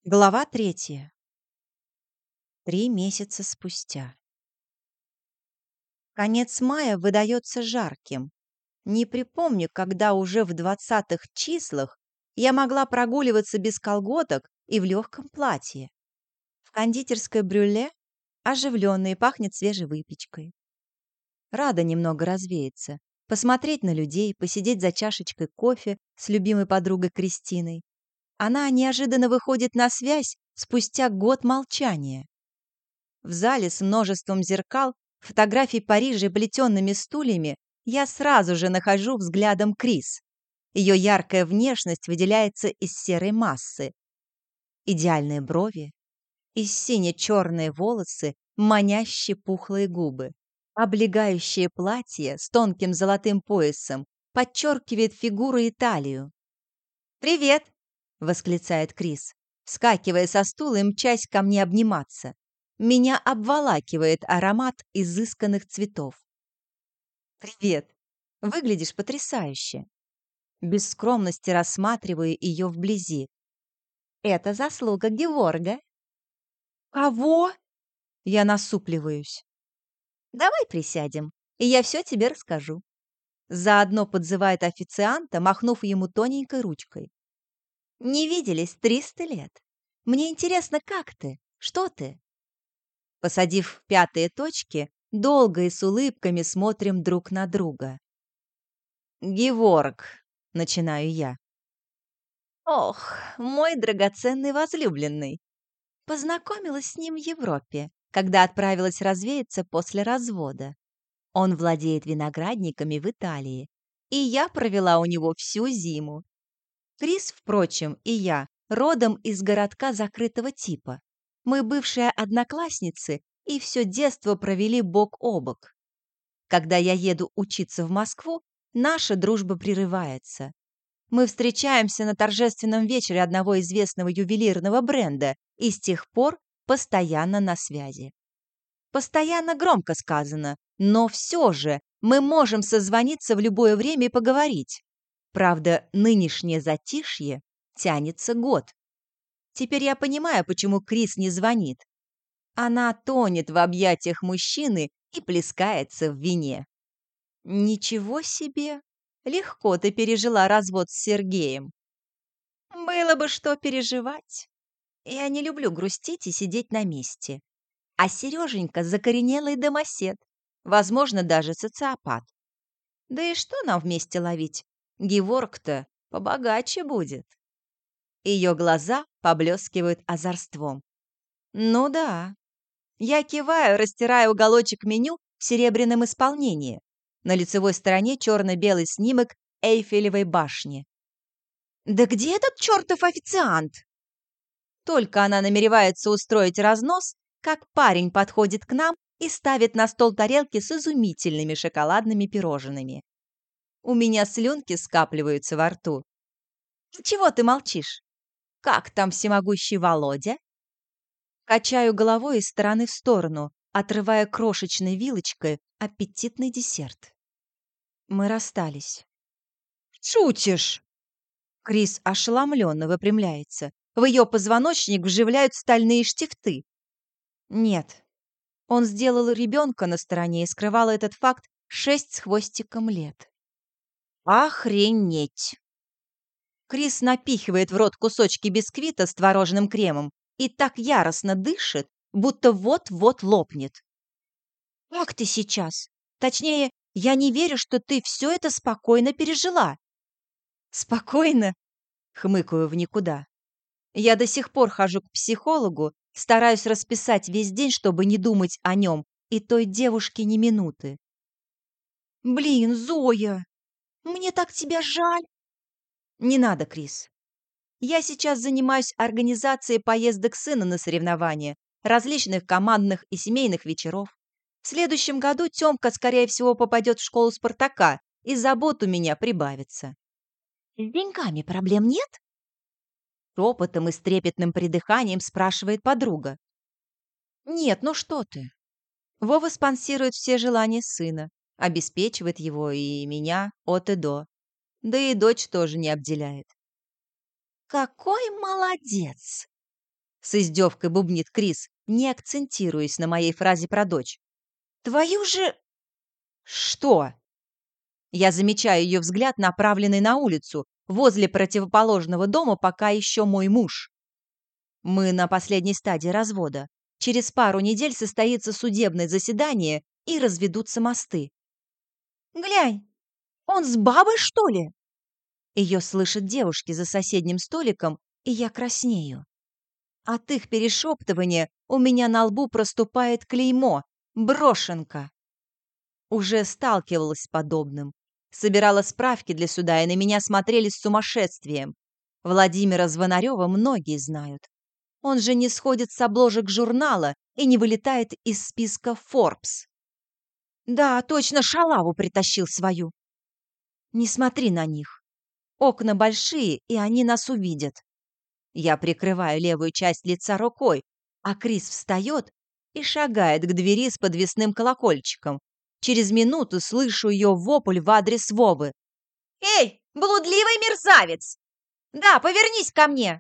Глава 3. 3 месяца спустя. Конец мая выдается жарким. Не припомню, когда уже в 20-х числах я могла прогуливаться без колготок и в легком платье. В кондитерской брюле оживленно и пахнет свежей выпечкой. Рада немного развеяться, посмотреть на людей, посидеть за чашечкой кофе с любимой подругой Кристиной. Она неожиданно выходит на связь спустя год молчания. В зале с множеством зеркал, фотографий Парижа и плетеными стульями я сразу же нахожу взглядом Крис. Ее яркая внешность выделяется из серой массы. Идеальные брови и сине-черные волосы, манящие пухлые губы. Облегающее платье с тонким золотым поясом подчеркивает фигуру и талию. «Привет!» — восклицает Крис, вскакивая со стула и мчась ко мне обниматься. Меня обволакивает аромат изысканных цветов. «Привет! Выглядишь потрясающе!» Без скромности рассматриваю ее вблизи. «Это заслуга Геворга». «Кого?» Я насупливаюсь. «Давай присядем, и я все тебе расскажу». Заодно подзывает официанта, махнув ему тоненькой ручкой. «Не виделись 300 лет. Мне интересно, как ты? Что ты?» Посадив пятые точки, долго и с улыбками смотрим друг на друга. «Геворг», — начинаю я. «Ох, мой драгоценный возлюбленный!» Познакомилась с ним в Европе, когда отправилась развеяться после развода. Он владеет виноградниками в Италии, и я провела у него всю зиму. Крис, впрочем, и я родом из городка закрытого типа. Мы бывшие одноклассницы и все детство провели бок о бок. Когда я еду учиться в Москву, наша дружба прерывается. Мы встречаемся на торжественном вечере одного известного ювелирного бренда и с тех пор постоянно на связи. Постоянно громко сказано, но все же мы можем созвониться в любое время и поговорить. Правда, нынешнее затишье тянется год. Теперь я понимаю, почему Крис не звонит. Она тонет в объятиях мужчины и плескается в вине. Ничего себе! Легко ты пережила развод с Сергеем. Было бы что переживать. Я не люблю грустить и сидеть на месте. А Сереженька закоренелый домосед, возможно, даже социопат. Да и что нам вместе ловить? Геворг-то побогаче будет. Ее глаза поблескивают озорством. Ну да. Я киваю, растирая уголочек меню в серебряном исполнении. На лицевой стороне черно-белый снимок Эйфелевой башни. «Да где этот чертов официант?» Только она намеревается устроить разнос, как парень подходит к нам и ставит на стол тарелки с изумительными шоколадными пирожными. У меня слюнки скапливаются во рту. «Чего ты молчишь? Как там всемогущий Володя?» Качаю головой из стороны в сторону, отрывая крошечной вилочкой аппетитный десерт. Мы расстались. «Шутишь?» Крис ошеломленно выпрямляется. В ее позвоночник вживляют стальные штифты. Нет, он сделал ребенка на стороне и скрывал этот факт 6 с хвостиком лет. Охренеть! Крис напихивает в рот кусочки бисквита с творожным кремом и так яростно дышит, будто вот-вот лопнет. «Как ты сейчас? Точнее, я не верю, что ты все это спокойно пережила». «Спокойно?» — хмыкаю в никуда. Я до сих пор хожу к психологу, стараюсь расписать весь день, чтобы не думать о нем и той девушке ни минуты. «Блин, Зоя, мне так тебя жаль!» «Не надо, Крис. Я сейчас занимаюсь организацией поездок сына на соревнования, различных командных и семейных вечеров. В следующем году Тёмка, скорее всего, попадет в школу «Спартака», и забот у меня прибавится». «С деньгами проблем нет?» Шепотом и с трепетным придыханием спрашивает подруга. «Нет, ну что ты. Вова спонсирует все желания сына, обеспечивает его и меня от и до. Да и дочь тоже не обделяет». «Какой молодец!» С издевкой бубнит Крис, не акцентируясь на моей фразе про дочь. «Твою же...» «Что?» Я замечаю ее взгляд, направленный на улицу, возле противоположного дома пока еще мой муж. Мы на последней стадии развода. Через пару недель состоится судебное заседание и разведутся мосты. «Глянь, он с бабой, что ли?» Ее слышат девушки за соседним столиком, и я краснею. От их перешептывания у меня на лбу проступает клеймо «Брошенка». Уже сталкивалась с подобным. Собирала справки для суда, и на меня смотрели с сумасшествием. Владимира Звонарева многие знают. Он же не сходит с обложек журнала и не вылетает из списка Forbes. Да, точно, шалаву притащил свою. Не смотри на них. Окна большие, и они нас увидят. Я прикрываю левую часть лица рукой, а Крис встает и шагает к двери с подвесным колокольчиком. Через минуту слышу ее вопль в адрес Вовы. «Эй, блудливый мерзавец! Да, повернись ко мне!»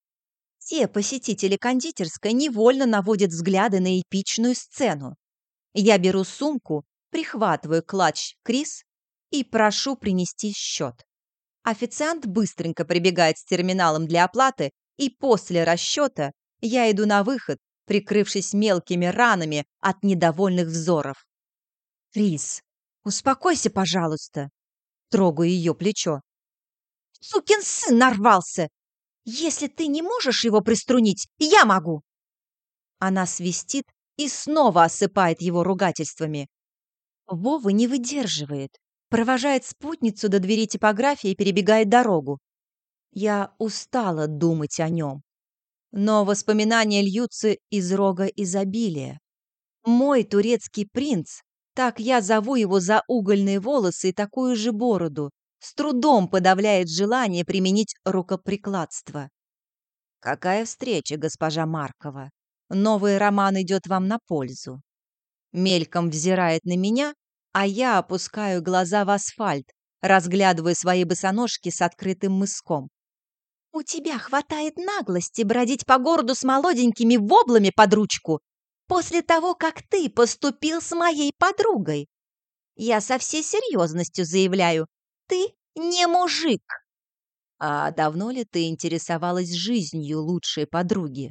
Те посетители кондитерской невольно наводят взгляды на эпичную сцену. Я беру сумку, прихватываю клатч Крис и прошу принести счет. Официант быстренько прибегает с терминалом для оплаты, и после расчета я иду на выход, прикрывшись мелкими ранами от недовольных взоров. «Крис, успокойся, пожалуйста!» Трогаю ее плечо. «Сукин сын нарвался! Если ты не можешь его приструнить, я могу!» Она свистит и снова осыпает его ругательствами. Вова не выдерживает, провожает спутницу до двери типографии и перебегает дорогу. Я устала думать о нем, но воспоминания льются из рога изобилия. Мой турецкий принц, так я зову его за угольные волосы и такую же бороду, с трудом подавляет желание применить рукоприкладство. Какая встреча, госпожа Маркова! Новый роман идет вам на пользу. Мельком взирает на меня, а я опускаю глаза в асфальт, разглядывая свои босоножки с открытым мыском. «У тебя хватает наглости бродить по городу с молоденькими воблами под ручку после того, как ты поступил с моей подругой. Я со всей серьезностью заявляю, ты не мужик». «А давно ли ты интересовалась жизнью лучшей подруги?»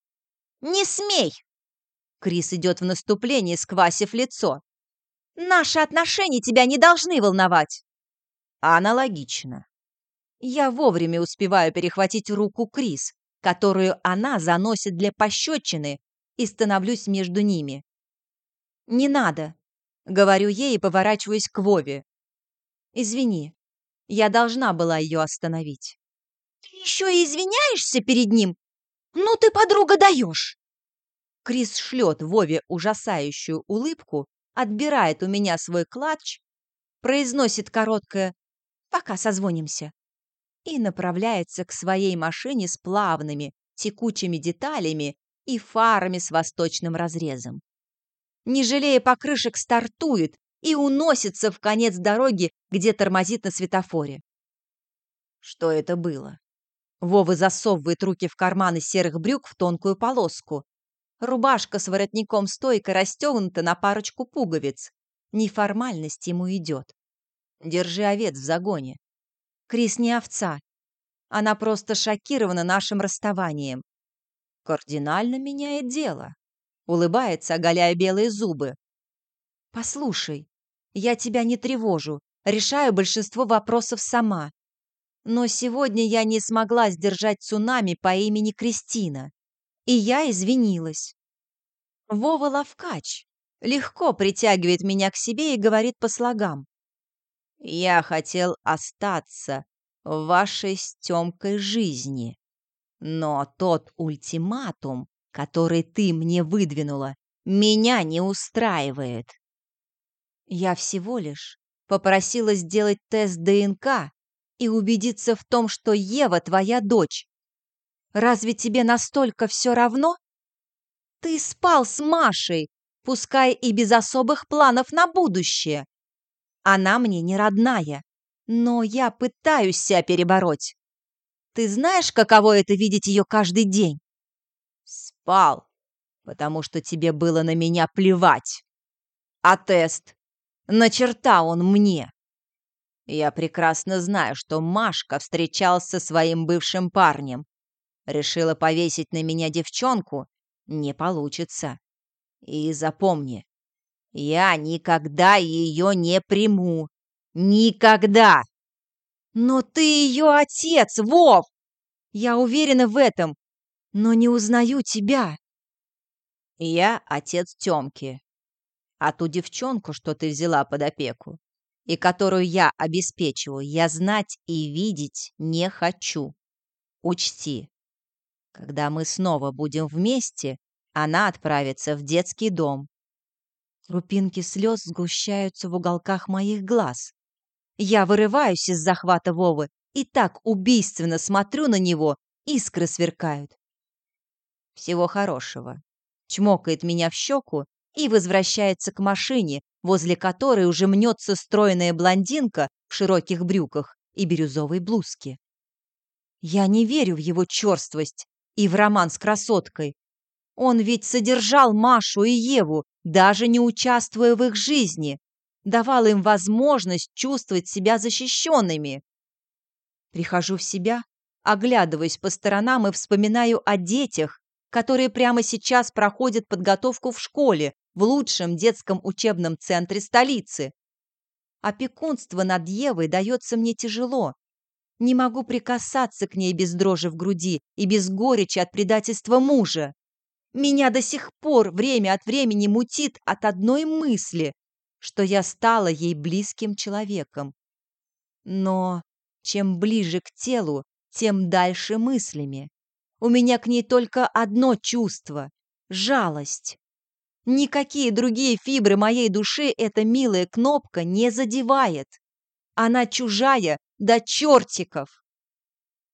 «Не смей!» Крис идет в наступление, сквасив лицо. «Наши отношения тебя не должны волновать!» Аналогично. Я вовремя успеваю перехватить руку Крис, которую она заносит для пощечины, и становлюсь между ними. «Не надо», — говорю ей и поворачиваюсь к Вове. «Извини, я должна была ее остановить». «Ты еще и извиняешься перед ним? Ну ты, подруга, даешь!» Крис шлет Вове ужасающую улыбку, отбирает у меня свой клатч, произносит короткое «пока созвонимся» и направляется к своей машине с плавными, текучими деталями и фарами с восточным разрезом. Не жалея покрышек, стартует и уносится в конец дороги, где тормозит на светофоре. Что это было? Вова засовывает руки в карманы серых брюк в тонкую полоску. Рубашка с воротником стойко расстегнута на парочку пуговиц. Неформальность ему идет. Держи овец в загоне. Крис не овца. Она просто шокирована нашим расставанием. Кардинально меняет дело. Улыбается, оголяя белые зубы. «Послушай, я тебя не тревожу, решаю большинство вопросов сама. Но сегодня я не смогла сдержать цунами по имени Кристина, и я извинилась. Вова ловкач, легко притягивает меня к себе и говорит по слогам. Я хотел остаться в вашей с Тёмкой жизни, но тот ультиматум, который ты мне выдвинула, меня не устраивает. Я всего лишь попросила сделать тест ДНК и убедиться в том, что Ева твоя дочь. Разве тебе настолько все равно? Ты спал с Машей, пускай и без особых планов на будущее. Она мне не родная, но я пытаюсь себя перебороть. Ты знаешь, каково это видеть ее каждый день? Пал, потому что тебе было на меня плевать. А тест? На черта он мне. Я прекрасно знаю, что Машка встречался со своим бывшим парнем. Решила повесить на меня девчонку? Не получится. И запомни, я никогда ее не приму. Никогда! Но ты ее отец, Вов! Я уверена в этом, но не узнаю тебя. Я отец Тёмки. А ту девчонку, что ты взяла под опеку, и которую я обеспечиваю, я знать и видеть не хочу. Учти, когда мы снова будем вместе, она отправится в детский дом. Крупинки слез сгущаются в уголках моих глаз. Я вырываюсь из захвата Вовы и так убийственно смотрю на него, искры сверкают. Всего хорошего. Чмокает меня в щеку и возвращается к машине, возле которой уже мнется стройная блондинка в широких брюках и бирюзовой блузке. Я не верю в его черствость и в роман с красоткой. Он ведь содержал Машу и Еву, даже не участвуя в их жизни, давал им возможность чувствовать себя защищенными. Прихожу в себя, оглядываюсь по сторонам и вспоминаю о детях, которые прямо сейчас проходят подготовку в школе, в лучшем детском учебном центре столицы. Опекунство над Евой дается мне тяжело. Не могу прикасаться к ней без дрожи в груди и без горечи от предательства мужа. Меня до сих пор время от времени мутит от одной мысли, что я стала ей близким человеком. Но чем ближе к телу, тем дальше мыслями. У меня к ней только одно чувство — жалость. Никакие другие фибры моей души эта милая кнопка не задевает. Она чужая до чертиков.